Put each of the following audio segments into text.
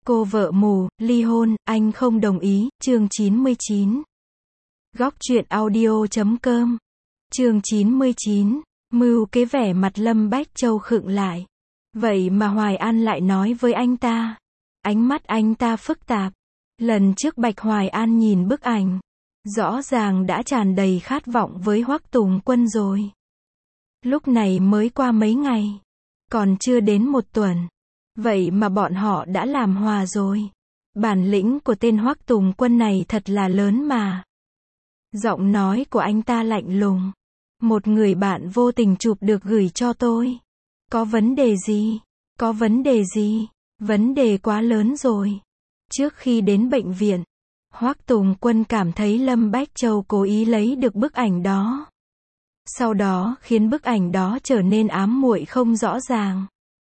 Cô vợ mù, ly hôn, anh không đồng ý, chương 99. Góc truyện audio.com. Chương 99. Mưu kế. Vẻ mặt Lâm Bách Châu khựng lại. Vậy mà Hoài An lại nói với anh ta. Ánh mắt anh ta phức tạp. Lần trước Bạch Hoài An nhìn bức ảnh, rõ ràng đã tràn đầy khát vọng với Hoắc Tùng Quân rồi. Lúc này mới qua mấy ngày, còn chưa đến một tuần. Vậy mà bọn họ đã làm hòa rồi. Bản lĩnh của tên Hoắc Tùng Quân này thật là lớn mà. Giọng nói của anh ta lạnh lùng. Một người bạn vô tình chụp được gửi cho tôi. Có vấn đề gì? Có vấn đề gì? Vấn đề quá lớn rồi. Trước khi đến bệnh viện, Hoắc Tùng Quân cảm thấy Lâm Bách Châu cố ý lấy được bức ảnh đó. Sau đó khiến bức ảnh đó trở nên ám muội không rõ ràng.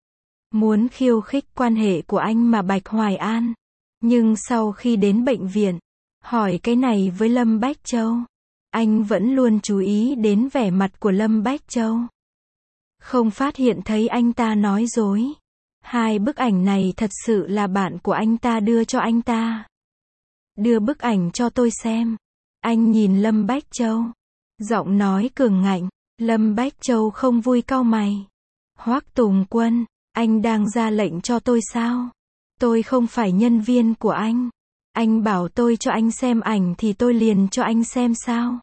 Muốn khiêu khích quan hệ của anh mà Bạch Hoài An. Nhưng sau khi đến bệnh viện, hỏi cái này với Lâm Bách Châu, anh vẫn luôn chú ý đến vẻ mặt của Lâm Bách Châu. Không phát hiện thấy anh ta nói dối. Hai bức ảnh này thật sự là bạn của anh ta đưa cho anh ta. Đưa bức ảnh cho tôi xem. Anh nhìn Lâm Bách Châu. Giọng nói cường ngạnh. Lâm Bách Châu không vui cau mày. Hoắc Tùng Quân, anh đang ra lệnh cho tôi sao? Tôi không phải nhân viên của anh. Anh bảo tôi cho anh xem ảnh thì tôi liền cho anh xem sao?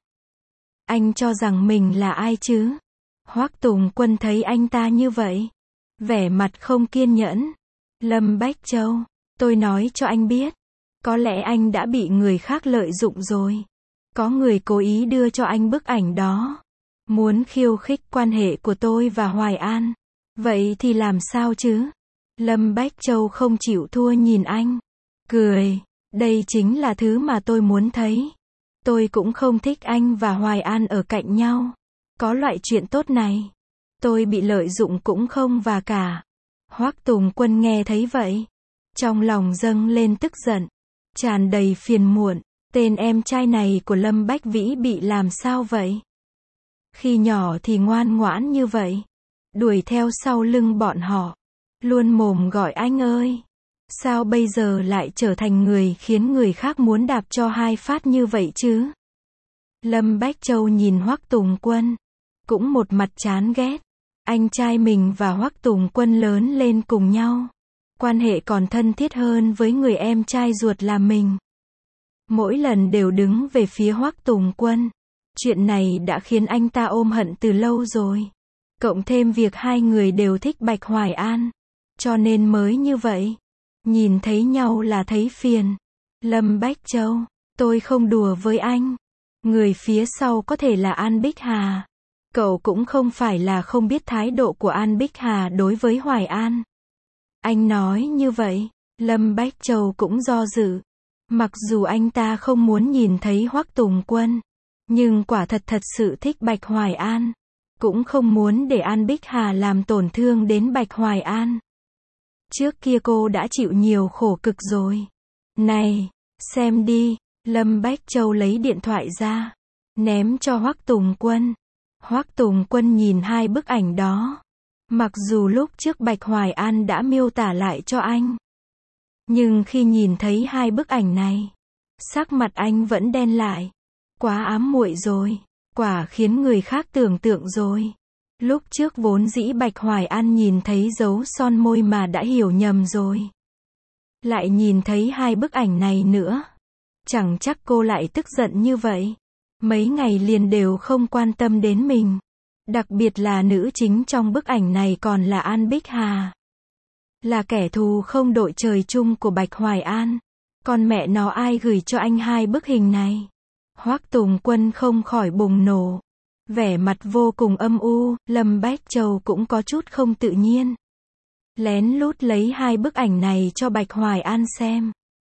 Anh cho rằng mình là ai chứ? Hoắc Tùng Quân thấy anh ta như vậy, vẻ mặt không kiên nhẫn. Lâm Bách Châu, tôi nói cho anh biết, có lẽ anh đã bị người khác lợi dụng rồi. Có người cố ý đưa cho anh bức ảnh đó, muốn khiêu khích quan hệ của tôi và Hoài An. Vậy thì làm sao chứ? Lâm Bách Châu không chịu thua nhìn anh, cười. Đây chính là thứ mà tôi muốn thấy. Tôi cũng không thích anh và Hoài An ở cạnh nhau. Có loại chuyện tốt này, tôi bị lợi dụng cũng không và cả. Hoắc Tùng Quân nghe thấy vậy, trong lòng dâng lên tức giận, tràn đầy phiền muộn. Tên em trai này của Lâm Bách Vĩ bị làm sao vậy? Khi nhỏ thì ngoan ngoãn như vậy, đuổi theo sau lưng bọn họ, luôn mồm gọi anh ơi. Sao bây giờ lại trở thành người khiến người khác muốn đạp cho hai phát như vậy chứ? Lâm Bách Châu nhìn Hoắc Tùng Quân, cũng một mặt chán ghét. Anh trai mình và Hoắc Tùng Quân lớn lên cùng nhau, quan hệ còn thân thiết hơn với người em trai ruột là mình. Mỗi lần đều đứng về phía Hoắc Tùng Quân. Chuyện này đã khiến anh ta ôm hận từ lâu rồi. Cộng thêm việc hai người đều thích Bạch Hoài An, cho nên mới như vậy. Nhìn thấy nhau là thấy phiền. Lâm Bách Châu, tôi không đùa với anh. Người phía sau có thể là An Bích Hà. Cậu cũng không phải là không biết thái độ của An Bích Hà đối với Hoài An. Anh nói như vậy, Lâm Bách Châu cũng do dự. Mặc dù anh ta không muốn nhìn thấy Hoắc Tùng Quân, nhưng quả thật sự thích Bạch Hoài An. Cũng không muốn để An Bích Hà làm tổn thương đến Bạch Hoài An. Trước kia cô đã chịu nhiều khổ cực rồi. Này, xem đi. Lâm Bách Châu lấy điện thoại ra, ném cho Hoắc Tùng Quân. Hoắc Tùng Quân nhìn hai bức ảnh đó. Mặc dù lúc trước Bạch Hoài An đã miêu tả lại cho anh, nhưng khi nhìn thấy hai bức ảnh này, sắc mặt anh vẫn đen lại. Quá ám muội rồi, quả khiến người khác tưởng tượng rồi. Lúc trước vốn dĩ Bạch Hoài An nhìn thấy dấu son môi mà đã hiểu nhầm rồi. Lại nhìn thấy hai bức ảnh này nữa. Chẳng chắc cô lại tức giận như vậy. Mấy ngày liền đều không quan tâm đến mình. Đặc biệt là nữ chính trong bức ảnh này còn là An Bích Hà. Là kẻ thù không đội trời chung của Bạch Hoài An. Con mẹ nó ai gửi cho anh hai bức hình này? Hoắc Tùng Quân không khỏi bùng nổ. Vẻ mặt vô cùng âm u. Lâm Bách Châu cũng có chút không tự nhiên. Lén lút lấy hai bức ảnh này cho Bạch Hoài An xem.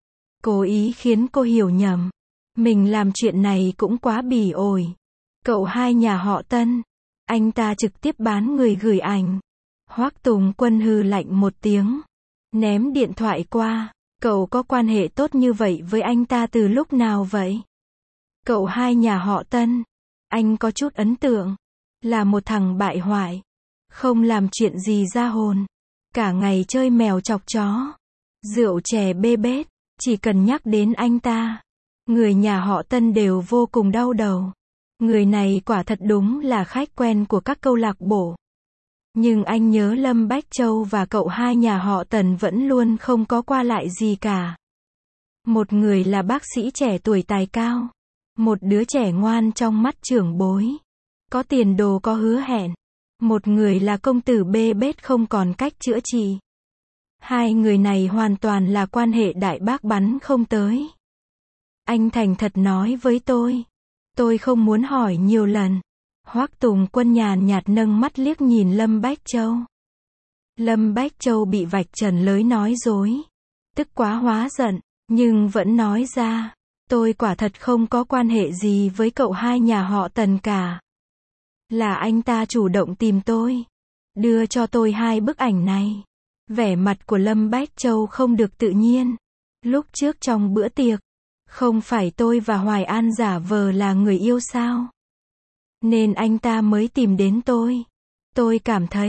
Cố ý khiến cô hiểu nhầm. Mình làm chuyện này cũng quá bỉ ổi. Cậu hai nhà họ Tân. Anh ta trực tiếp bán người gửi ảnh. Hoắc Tùng Quân hừ lạnh một tiếng, ném điện thoại qua. Cậu có quan hệ tốt như vậy với anh ta từ lúc nào vậy? Cậu hai nhà họ Tân. Anh có chút ấn tượng. Là một thằng bại hoại. Không làm chuyện gì ra hồn. Cả ngày chơi mèo chọc chó. Rượu chè bê bết, chỉ cần nhắc đến anh ta, người nhà họ Tân đều vô cùng đau đầu. Người này quả thật đúng là khách quen của các câu lạc bộ. Nhưng anh nhớ Lâm Bách Châu và cậu hai nhà họ Tần vẫn luôn không có qua lại gì cả. Một người là bác sĩ trẻ tuổi tài cao, một đứa trẻ ngoan trong mắt trưởng bối, có tiền đồ có hứa hẹn. Một người là công tử bê bết không còn cách chữa trị. Hai người này hoàn toàn là quan hệ đại bác bắn không tới. Anh thành thật nói với tôi không muốn hỏi nhiều lần. Hoắc Tùng Quân nhàn nhạt nâng mắt liếc nhìn Lâm Bách Châu. Lâm Bách Châu bị vạch trần lới nói dối, tức quá hóa giận, nhưng vẫn nói ra, tôi quả thật không có quan hệ gì với cậu hai nhà họ Tần cả. Là anh ta chủ động tìm tôi, đưa cho tôi hai bức ảnh này. Vẻ mặt của Lâm Bách Châu không được tự nhiên. Lúc trước trong bữa tiệc, không phải tôi và Hoài An giả vờ là người yêu sao? Nên anh ta mới tìm đến tôi. Tôi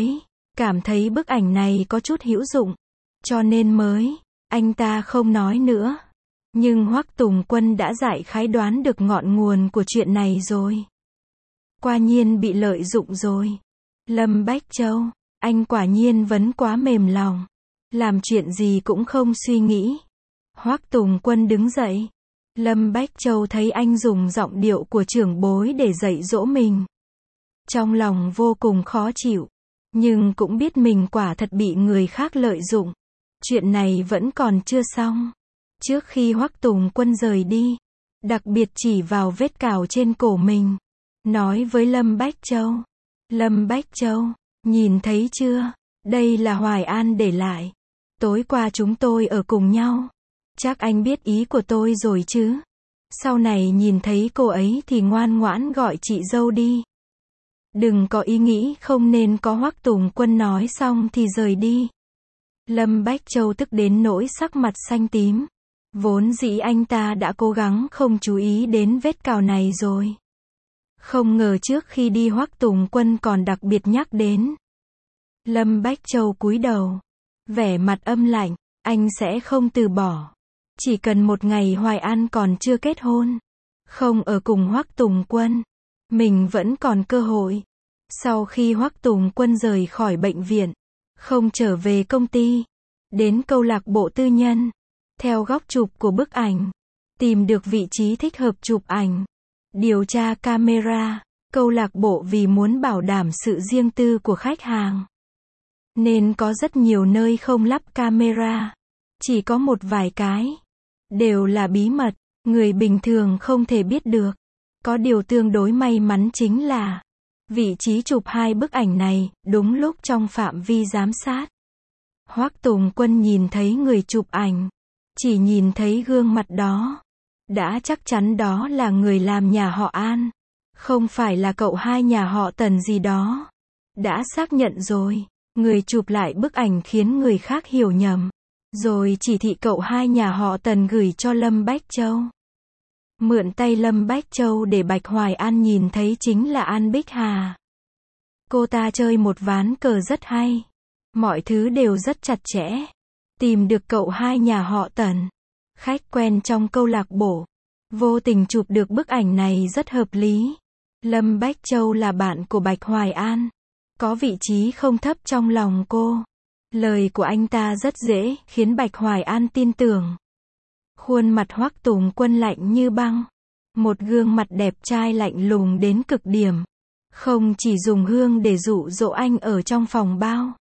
cảm thấy bức ảnh này có chút hữu dụng, cho nên mới. Anh ta không nói nữa. Nhưng Hoắc Tùng Quân đã đại khái đoán được ngọn nguồn của chuyện này rồi. Quả nhiên bị lợi dụng rồi. Lâm Bách Châu, anh quả nhiên vẫn quá mềm lòng. Làm chuyện gì cũng không suy nghĩ. Hoắc Tùng Quân đứng dậy. Lâm Bách Châu thấy anh dùng giọng điệu của trưởng bối để dạy dỗ mình. Trong lòng vô cùng khó chịu. Nhưng cũng biết mình quả thật bị người khác lợi dụng. Chuyện này vẫn còn chưa xong. Trước khi Hoắc Tùng Quân rời đi, đặc biệt chỉ vào vết cào trên cổ mình, nói với Lâm Bách Châu. Lâm Bách Châu, nhìn thấy chưa? Đây là Hoài An để lại. Tối qua chúng tôi ở cùng nhau. Chắc anh biết ý của tôi rồi chứ? Sau này nhìn thấy cô ấy thì ngoan ngoãn gọi chị dâu đi. Đừng có ý nghĩ không nên có. Hoắc Tùng Quân nói xong thì rời đi. Lâm Bách Châu tức đến nỗi sắc mặt xanh tím. Vốn dĩ anh ta đã cố gắng không chú ý đến vết cào này rồi. Không ngờ trước khi đi Hoắc Tùng Quân còn đặc biệt nhắc đến. Lâm Bách Châu cúi đầu, vẻ mặt âm lạnh, anh sẽ không từ bỏ. Chỉ cần một ngày Hoài An còn chưa kết hôn, không ở cùng Hoắc Tùng Quân, mình vẫn còn cơ hội. Sau khi Hoắc Tùng Quân rời khỏi bệnh viện, không trở về công ty, đến câu lạc bộ tư nhân, theo góc chụp của bức ảnh, tìm được vị trí thích hợp chụp ảnh, điều tra camera. Câu lạc bộ vì muốn bảo đảm sự riêng tư của khách hàng, nên có rất nhiều nơi không lắp camera. Chỉ có một vài cái, đều là bí mật, người bình thường không thể biết được. Có điều tương đối may mắn chính là, vị trí chụp hai bức ảnh này, đúng lúc trong phạm vi giám sát. Hoắc Tùng Quân nhìn thấy người chụp ảnh, chỉ nhìn thấy gương mặt đó, đã chắc chắn đó là người làm nhà họ An, không phải là cậu hai nhà họ Tần gì đó. Đã xác nhận rồi, người chụp lại bức ảnh khiến người khác hiểu nhầm, rồi chỉ thị cậu hai nhà họ Tần gửi cho Lâm Bách Châu. Mượn tay Lâm Bách Châu để Bạch Hoài An nhìn thấy chính là An Bích Hà. Cô ta chơi một ván cờ rất hay, mọi thứ đều rất chặt chẽ. Tìm được cậu hai nhà họ Tần, khách quen trong câu lạc bộ, vô tình chụp được bức ảnh này rất hợp lý. Lâm Bách Châu là bạn của Bạch Hoài An, có vị trí không thấp trong lòng cô. Lời của anh ta rất dễ khiến Bạch Hoài An tin tưởng. Khuôn mặt Hoắc Tùng Quân lạnh như băng, một gương mặt đẹp trai lạnh lùng đến cực điểm. Không chỉ dùng hương để dụ dỗ anh ở trong phòng bao,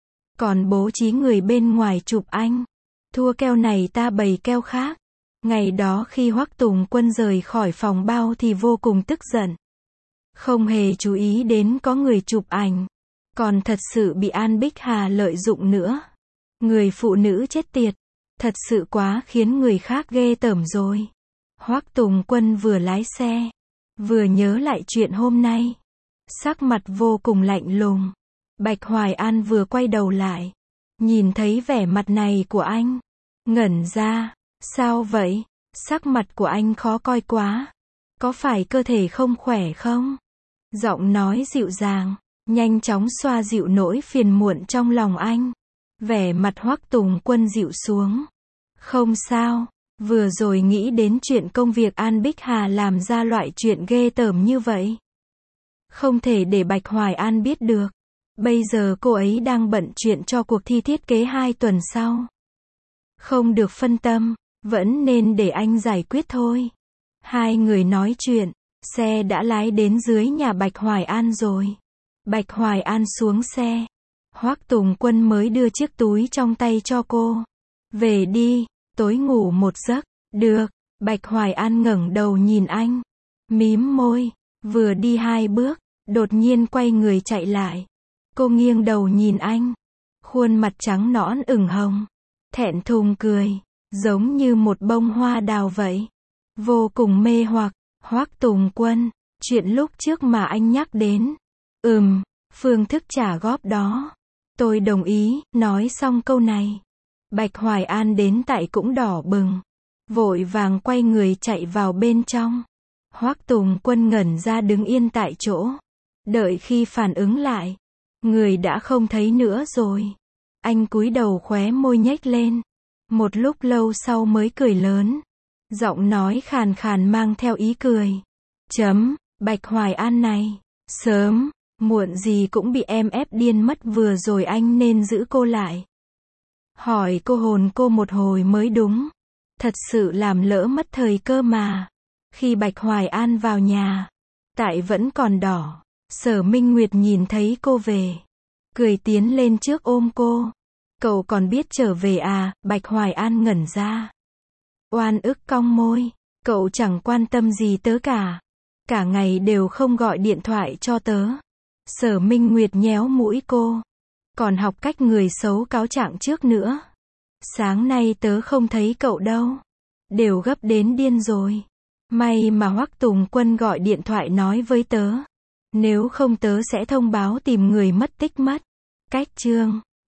còn bố trí người bên ngoài chụp anh. Thua keo này ta bày keo khác. Ngày đó khi Hoắc Tùng Quân rời khỏi phòng bao thì vô cùng tức giận. Không hề chú ý đến có người chụp ảnh, còn thật sự bị An Bích Hà lợi dụng nữa. Người phụ nữ chết tiệt, thật sự quá khiến người khác ghê tởm rồi. Hoắc Tùng Quân vừa lái xe, vừa nhớ lại chuyện hôm nay, sắc mặt vô cùng lạnh lùng. Bạch Hoài An vừa quay đầu lại, nhìn thấy vẻ mặt này của anh, ngẩn ra. Sao vậy? Sắc mặt của anh khó coi quá. Có phải cơ thể không khỏe không? Giọng nói dịu dàng, nhanh chóng xoa dịu nỗi phiền muộn trong lòng anh. Vẻ mặt Hoắc Tùng Quân dịu xuống. Không sao, vừa rồi nghĩ đến chuyện công việc An Bích Hà làm ra loại chuyện ghê tởm như vậy. Không thể để Bạch Hoài An biết được. Bây giờ cô ấy đang bận chuyện cho cuộc thi thiết kế 2 tuần sau. Không được phân tâm, vẫn nên để anh giải quyết thôi. Hai người nói chuyện, xe đã lái đến dưới nhà Bạch Hoài An rồi. Bạch Hoài An xuống xe. Hoắc Tùng Quân mới đưa chiếc túi trong tay cho cô. Về đi, tối ngủ một giấc. Được. Bạch Hoài An ngẩng đầu nhìn anh. Mím môi. Vừa đi 2 bước, đột nhiên quay người chạy lại. Cô nghiêng đầu nhìn anh. Khuôn mặt trắng nõn ửng hồng. Thẹn thùng cười. Giống như một bông hoa đào vậy. Vô cùng mê hoặc. Hoắc Tùng Quân. Chuyện lúc trước mà anh nhắc đến. Phương thức trả góp đó. Tôi đồng ý. Nói xong câu này, Bạch Hoài An đến tại cũng đỏ bừng. Vội vàng quay người chạy vào bên trong. Hoắc Tùng Quân ngẩn ra đứng yên tại chỗ. Đợi khi phản ứng lại, người đã không thấy nữa rồi. Anh cúi đầu khóe môi nhếch lên. Một lúc lâu sau mới cười lớn. Giọng nói khàn khàn mang theo ý cười. Bạch Hoài An này, sớm, muộn gì cũng bị em ép điên mất, vừa rồi anh nên giữ cô lại. Hỏi cô hồn cô một hồi mới đúng. Thật sự làm lỡ mất thời cơ mà. Khi Bạch Hoài An vào nhà, tại vẫn còn đỏ, Sở Minh Nguyệt nhìn thấy cô về. Cười tiến lên trước ôm cô. Cậu còn biết trở về à? Bạch Hoài An ngẩn ra. Oan ức cong môi. Cậu chẳng quan tâm gì tớ cả. Cả ngày đều không gọi điện thoại cho tớ. Sở Minh Nguyệt nhéo mũi cô. Còn học cách người xấu cáo trạng trước nữa. Sáng nay tớ không thấy cậu đâu. Đều gấp đến điên rồi. May mà Hoắc Tùng Quân gọi điện thoại nói với tớ. Nếu không tớ sẽ thông báo tìm người mất tích mất. Cách chương